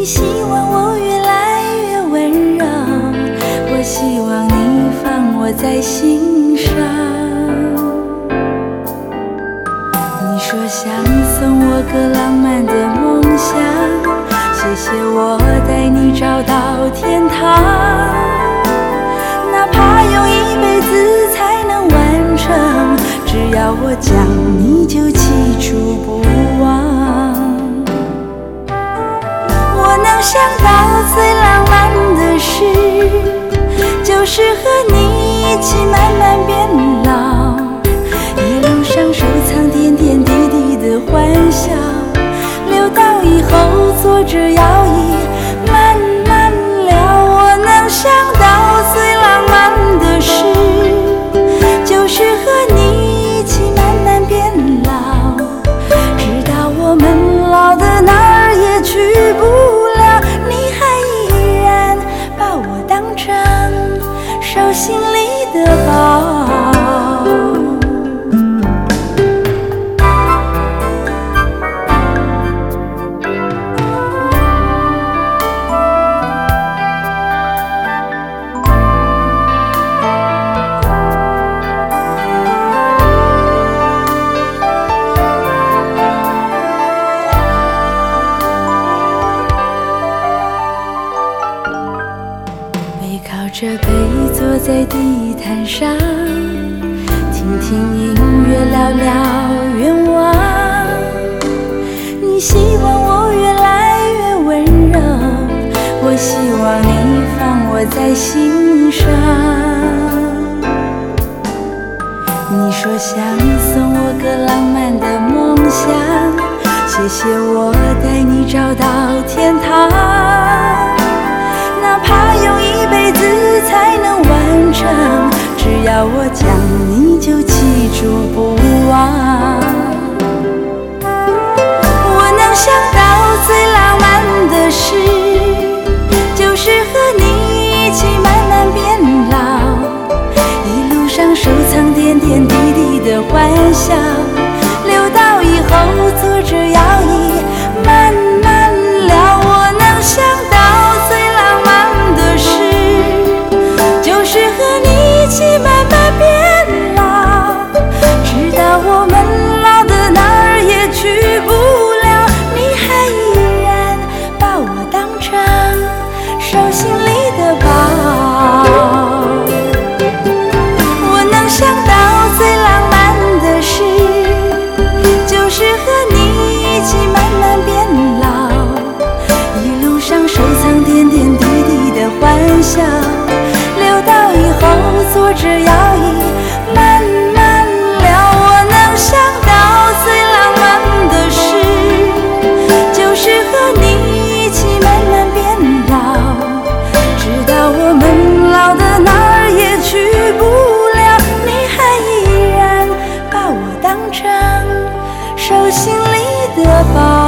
希望我越来越温柔，我希望你放我在心上。你说想送我个浪漫的梦想，谢谢我带你找到天堂。哪怕用一辈子才能完成，只要我讲你就记住不忘。我能想到最浪漫的事，就是和你一起慢慢变老，一路上收藏点点滴滴的欢笑，留到以后坐着摇椅慢慢聊。我能想到最浪漫的事，就是和你一起慢慢变老，直到我们老的哪儿也去不了，你还依然把我当成手心里的宝。靠着背坐在地毯上，听听音乐，聊聊愿望。你希望我越来越温柔，我希望你放我在心上。你说想送我个浪漫的梦想，谢谢我带你找到天堂。哪怕用一辈子才能完成，只要我讲你就记住不忘。我能想到最浪漫的事，就是和你一起慢慢变老，一路上收藏点点滴滴的欢笑，留到以后坐着摇椅慢慢聊。我能想到最浪漫的事，就是和你一起慢慢变老，直到我们老的哪儿也去不了，你还依然把我当成手心里的宝。我能想到最浪漫的事，就是和你一起慢慢变老，一路上收藏点点滴滴的欢笑，留到以后坐着摇椅慢慢聊。我能想到最浪漫的事，就是和你一起慢慢变老，直到我们老的哪儿也去不了，你还依然把我当成手心里的宝。